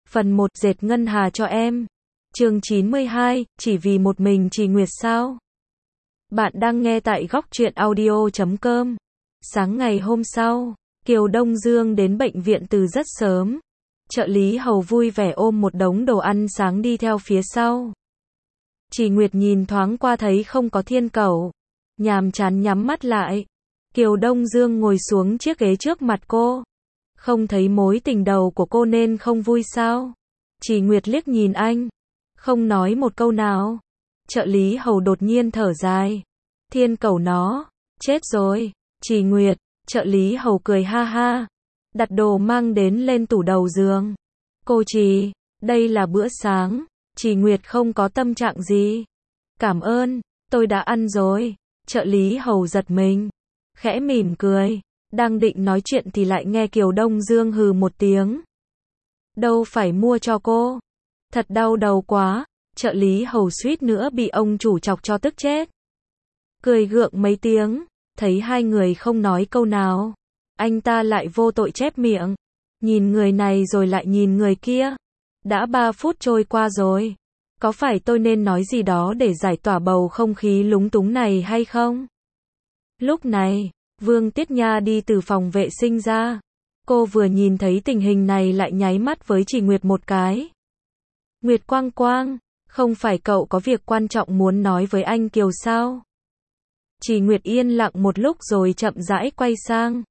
Phần 1 dệt ngân hà cho em. Chương 92, chỉ vì một mình Trì Nguyệt sao? Bạn đang nghe tại góc truyện audio.com. Sáng ngày hôm sau, Kiều Đông Dương đến bệnh viện từ rất sớm. Trợ lý hầu vui vẻ ôm một đống đồ ăn sáng đi theo phía sau. Trì Nguyệt nhìn thoáng qua thấy không có Thiên Cẩu, nhàm chán nhắm mắt lại. Kiều Đông Dương ngồi xuống chiếc ghế trước mặt cô. Không thấy mối tình đầu của cô nên không vui sao? Trì Nguyệt liếc nhìn anh, không nói một câu nào. Trợ lý hầu đột nhiên thở dài. Thiên Cẩu nó, chết rồi. Trì Nguyệt, trợ lý hầu cười ha ha, đặt đồ mang đến lên tủ đầu giường. Cô Trì, đây là bữa sáng. Trì Nguyệt không có tâm trạng gì. Cảm ơn, tôi đã ăn rồi. Trợ lý hầu giật mình, khẽ mỉm cười. Đang định nói chuyện thì lại nghe Kiều Đông Dương hừ một tiếng. Đâu phải mua cho cô. Thật đau đầu quá. Trợ lý hầu suýt nữa bị ông chủ chọc cho tức chết. Cười gượng mấy tiếng, thấy hai người không nói câu nào. Anh ta lại vô tội chép miệng. Nhìn người này rồi lại nhìn người kia. Đã 3 phút trôi qua rồi. Có phải tôi nên nói gì đó để giải tỏa bầu không khí lúng túng này hay không? Lúc này, Vương Tiết Nha đi từ phòng vệ sinh ra. Cô vừa nhìn thấy tình hình này lại nháy mắt với Trì Nguyệt một cái. Nguyệt Quang Quang, không phải cậu có việc quan trọng muốn nói với anh Kiều sao? Trì Nguyệt yên lặng một lúc rồi chậm rãi quay sang.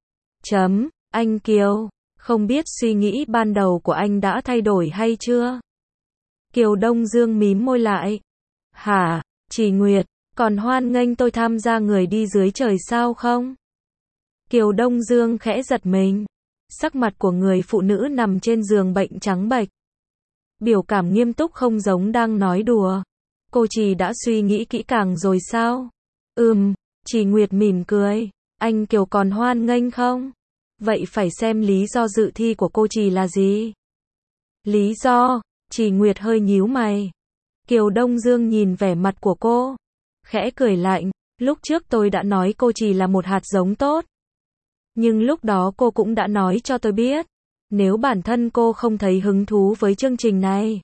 Anh Kiều, không biết suy nghĩ ban đầu của anh đã thay đổi hay chưa? Kiều Đông Dương mím môi lại. Hả, Trì Nguyệt, còn hoan nghênh tôi tham gia người đi dưới trời sao không? Kiều Đông Dương khẽ giật mình. Sắc mặt của người phụ nữ nằm trên giường bệnh trắng bệch. Biểu cảm nghiêm túc không giống đang nói đùa. Cô Trì đã suy nghĩ kỹ càng rồi sao? Trì Nguyệt mỉm cười. Anh Kiều còn hoan nghênh không? Vậy phải xem lý do dự thi của cô Trì là gì? Lý do? Trì Nguyệt hơi nhíu mày. Kiều Đông Dương nhìn vẻ mặt của cô, khẽ cười lạnh. Lúc trước tôi đã nói cô Trì là một hạt giống tốt. Nhưng lúc đó cô cũng đã nói cho tôi biết, nếu bản thân cô không thấy hứng thú với chương trình này,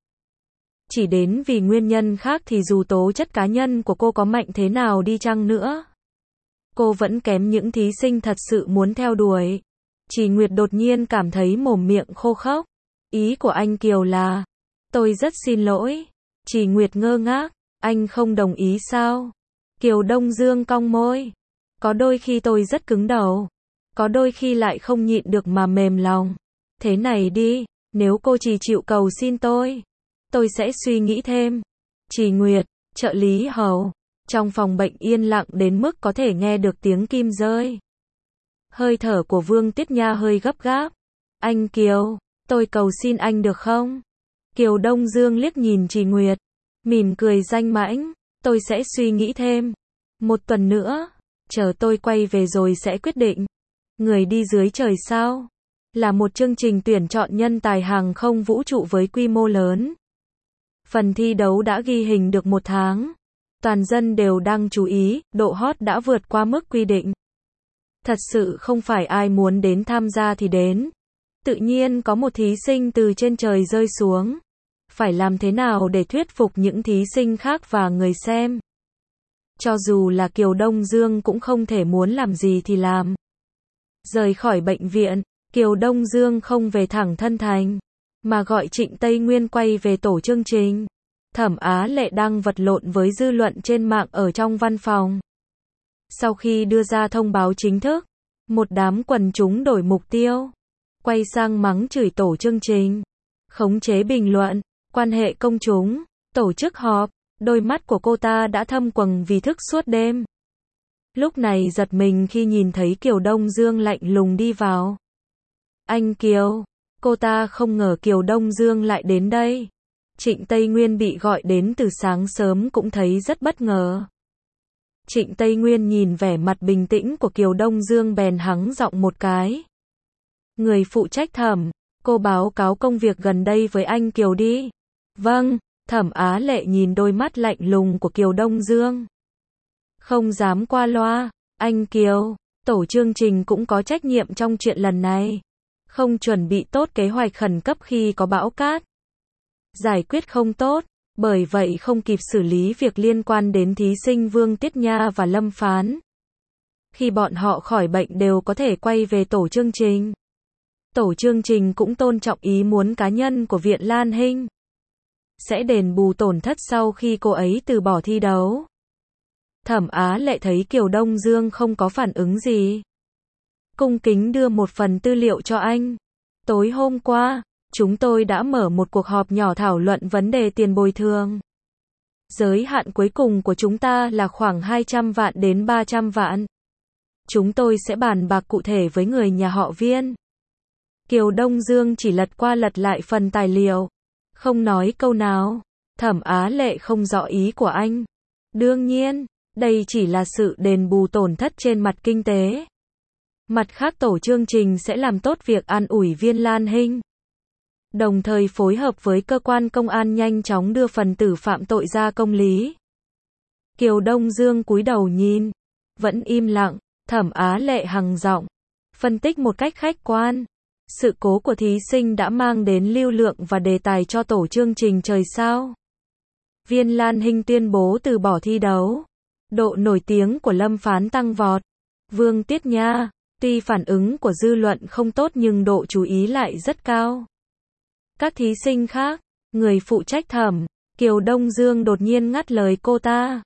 chỉ đến vì nguyên nhân khác thì dù tố chất cá nhân của cô có mạnh thế nào đi chăng nữa, cô vẫn kém những thí sinh thật sự muốn theo đuổi. Trì Nguyệt đột nhiên cảm thấy mồm miệng khô khốc. Ý của anh Kiều là, tôi rất xin lỗi. Trì Nguyệt ngơ ngác, anh không đồng ý sao? Kiều Đông Dương cong môi. Có đôi khi tôi rất cứng đầu. Có đôi khi lại không nhịn được mà mềm lòng. Thế này đi, nếu cô Trì chịu cầu xin tôi sẽ suy nghĩ thêm. Trì Nguyệt, trợ lý hầu. Trong phòng bệnh yên lặng đến mức có thể nghe được tiếng kim rơi. Hơi thở của Vương Tiết Nha hơi gấp gáp. Anh Kiều, tôi cầu xin anh được không? Kiều Đông Dương liếc nhìn Trì Nguyệt, mỉm cười danh mãnh. Tôi sẽ suy nghĩ thêm. 1 tuần nữa, chờ tôi quay về rồi sẽ quyết định. Người đi dưới trời sao? Là một chương trình tuyển chọn nhân tài hàng không vũ trụ với quy mô lớn. Phần thi đấu đã ghi hình được 1 tháng. Toàn dân đều đang chú ý, độ hot đã vượt qua mức quy định. Thật sự không phải ai muốn đến tham gia thì đến. Tự nhiên có một thí sinh từ trên trời rơi xuống. Phải làm thế nào để thuyết phục những thí sinh khác và người xem? Cho dù là Kiều Đông Dương cũng không thể muốn làm gì thì làm. Rời khỏi bệnh viện, Kiều Đông Dương không về thẳng Thân Thành, mà gọi Trịnh Tây Nguyên quay về tổ chương trình. Thẩm Á Lệ đang vật lộn với dư luận trên mạng ở trong văn phòng. Sau khi đưa ra thông báo chính thức, một đám quần chúng đổi mục tiêu, quay sang mắng chửi tổ chương trình, khống chế bình luận, quan hệ công chúng, tổ chức họp. Đôi mắt của cô ta đã thâm quầng vì thức suốt đêm. Lúc này giật mình khi nhìn thấy Kiều Đông Dương lạnh lùng đi vào. Anh Kiều, cô ta không ngờ Kiều Đông Dương lại đến đây. Trịnh Tây Nguyên bị gọi đến từ sáng sớm cũng thấy rất bất ngờ. Trịnh Tây Nguyên nhìn vẻ mặt bình tĩnh của Kiều Đông Dương bèn hắng giọng một cái. Người phụ trách Thẩm, cô báo cáo công việc gần đây với anh Kiều đi. Vâng. Thẩm Á Lệ nhìn đôi mắt lạnh lùng của Kiều Đông Dương. Không dám qua loa. Anh Kiều, tổ chương trình cũng có trách nhiệm trong chuyện lần này. Không chuẩn bị tốt kế hoạch khẩn cấp khi có bão cát. giải quyết không tốt, bởi vậy không kịp xử lý việc liên quan đến thí sinh Vương Tiết Nha và Lâm Phán. Khi bọn họ khỏi bệnh đều có thể quay về tổ chương trình. Tổ chương trình cũng tôn trọng ý muốn cá nhân của Viện Lan Hinh, sẽ đền bù tổn thất sau khi cô ấy từ bỏ thi đấu. Thẩm Á Lệ thấy Kiều Đông Dương không có phản ứng gì, cung kính đưa một phần tư liệu cho anh. Tối hôm qua, chúng tôi đã mở một cuộc họp nhỏ thảo luận vấn đề tiền bồi thường. Giới hạn cuối cùng của chúng ta là khoảng 200 vạn đến 300 vạn. Chúng tôi sẽ bàn bạc cụ thể với người nhà họ Viên. Kiều Đông Dương chỉ lật qua lật lại phần tài liệu, không nói câu nào. Thẩm Á Lệ không rõ ý của anh. Đương nhiên, đây chỉ là sự đền bù tổn thất trên mặt kinh tế. Mặt khác tổ chương trình sẽ làm tốt việc an ủi Viên Lan Hinh, đồng thời phối hợp với cơ quan công an nhanh chóng đưa phần tử phạm tội ra công lý. Kiều Đông Dương cúi đầu nhìn, vẫn im lặng. Thẩm Á Lệ hằng giọng, phân tích một cách khách quan. Sự cố của thí sinh đã mang đến lưu lượng và đề tài cho tổ chương trình trời sao. Viên Lan Hinh tuyên bố từ bỏ thi đấu. Độ nổi tiếng của Lâm Phán tăng vọt. Vương Tiết Nha, tuy phản ứng của dư luận không tốt nhưng độ chú ý lại rất cao. Các thí sinh khác, người phụ trách thẩm, Kiều Đông Dương đột nhiên ngắt lời cô ta.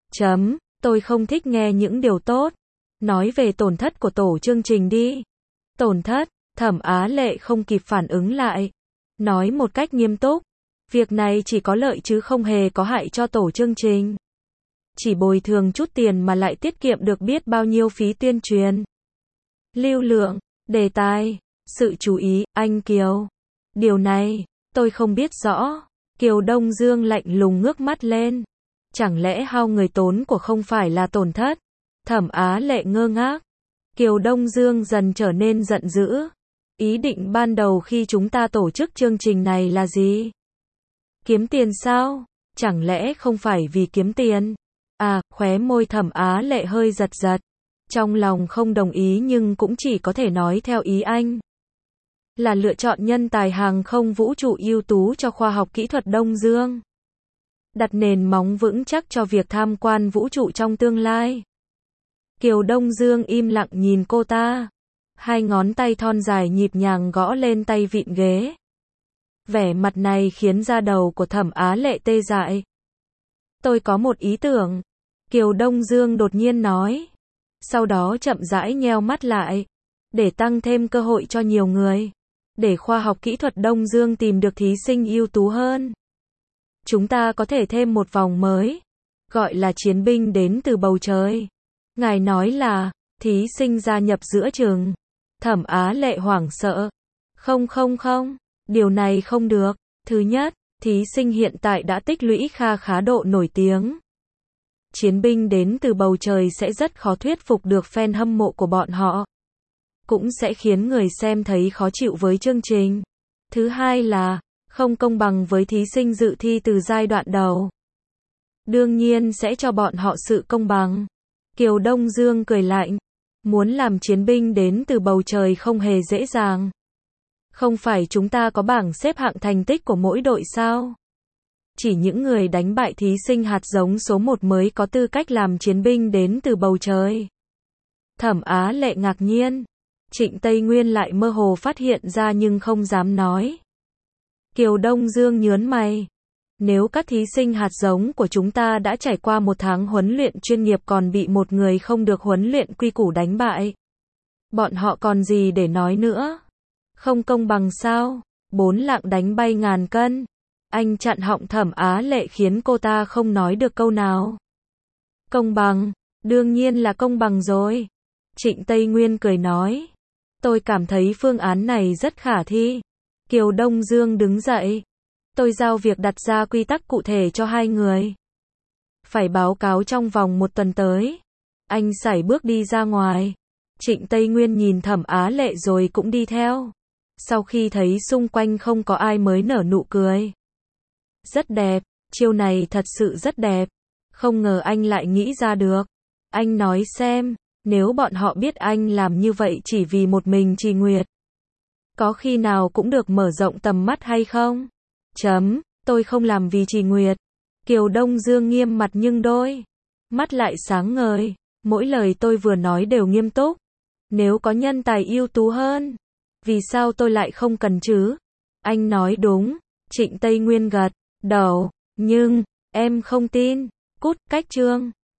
Tôi không thích nghe những điều tốt. Nói về tổn thất của tổ chương trình đi. Tổn thất, Thẩm Á Lệ không kịp phản ứng lại. Nói một cách nghiêm túc. Việc này chỉ có lợi chứ không hề có hại cho tổ chương trình. Chỉ bồi thường chút tiền mà lại tiết kiệm được biết bao nhiêu phí tuyên truyền. Lưu lượng, đề tài, sự chú ý, anh Kiều. Điều này, tôi không biết rõ. Kiều Đông Dương lạnh lùng ngước mắt lên. Chẳng lẽ hao người tốn của không phải là tổn thất? Thẩm Á Lệ ngơ ngác. Kiều Đông Dương dần trở nên giận dữ. Ý định ban đầu khi chúng ta tổ chức chương trình này là gì? Kiếm tiền sao? Chẳng lẽ không phải vì kiếm tiền? Khóe môi Thẩm Á Lệ hơi giật giật. Trong lòng không đồng ý nhưng cũng chỉ có thể nói theo ý anh. Là lựa chọn nhân tài hàng không vũ trụ ưu tú cho khoa học kỹ thuật Đông Dương. Đặt nền móng vững chắc cho việc tham quan vũ trụ trong tương lai. Kiều Đông Dương im lặng nhìn cô ta. Hai ngón tay thon dài nhịp nhàng gõ lên tay vịn ghế. Vẻ mặt này khiến da đầu của Thẩm Á Lệ tê dại. Tôi có một ý tưởng. Kiều Đông Dương đột nhiên nói. Sau đó chậm rãi nheo mắt lại. Để tăng thêm cơ hội cho nhiều người. Để khoa học kỹ thuật Đông Dương tìm được thí sinh ưu tú hơn. Chúng ta có thể thêm một vòng mới. Gọi là chiến binh đến từ bầu trời. Ngài nói là, thí sinh gia nhập giữa chừng. Thẩm Á Lệ hoảng sợ. Không, điều này không được. Thứ nhất, thí sinh hiện tại đã tích lũy khá độ nổi tiếng. Chiến binh đến từ bầu trời sẽ rất khó thuyết phục được fan hâm mộ của bọn họ. Cũng sẽ khiến người xem thấy khó chịu với chương trình. Thứ hai là, không công bằng với thí sinh dự thi từ giai đoạn đầu. Đương nhiên sẽ cho bọn họ sự công bằng. Kiều Đông Dương cười lạnh. Muốn làm chiến binh đến từ bầu trời không hề dễ dàng. Không phải chúng ta có bảng xếp hạng thành tích của mỗi đội sao? Chỉ những người đánh bại thí sinh hạt giống số 1 mới có tư cách làm chiến binh đến từ bầu trời. Thẩm Á Lệ ngạc nhiên. Trịnh Tây Nguyên lại mơ hồ phát hiện ra nhưng không dám nói. Kiều Đông Dương nhớn mày. Nếu các thí sinh hạt giống của chúng ta đã trải qua 1 tháng huấn luyện chuyên nghiệp còn bị một người không được huấn luyện quy củ đánh bại, bọn họ còn gì để nói nữa? Không công bằng sao? 4 lạng đánh bay ngàn cân. Anh chặn họng Thẩm Á Lệ khiến cô ta không nói được câu nào. Công bằng, đương nhiên là công bằng rồi. Trịnh Tây Nguyên cười nói. Tôi cảm thấy phương án này rất khả thi. Kiều Đông Dương đứng dậy. Tôi giao việc đặt ra quy tắc cụ thể cho 2 người. Phải báo cáo trong vòng 1 tuần tới. Anh sải bước đi ra ngoài. Trịnh Tây Nguyên nhìn Thẩm Á Lệ rồi cũng đi theo. Sau khi thấy xung quanh không có ai mới nở nụ cười. Rất đẹp, chiêu này thật sự rất đẹp. Không ngờ anh lại nghĩ ra được. Anh nói xem, nếu bọn họ biết anh làm như vậy chỉ vì một mình Trì Nguyệt, có khi nào cũng được mở rộng tầm mắt hay không? tôi không làm vì Trì Nguyệt. Kiều Đông Dương nghiêm mặt nhưng đôi mắt lại sáng ngời. Mỗi lời tôi vừa nói đều nghiêm túc. Nếu có nhân tài ưu tú hơn, vì sao tôi lại không cần chứ? Anh nói đúng. Trịnh Tây Nguyên gật đầu. Nhưng, em không tin. Cút, cách chương.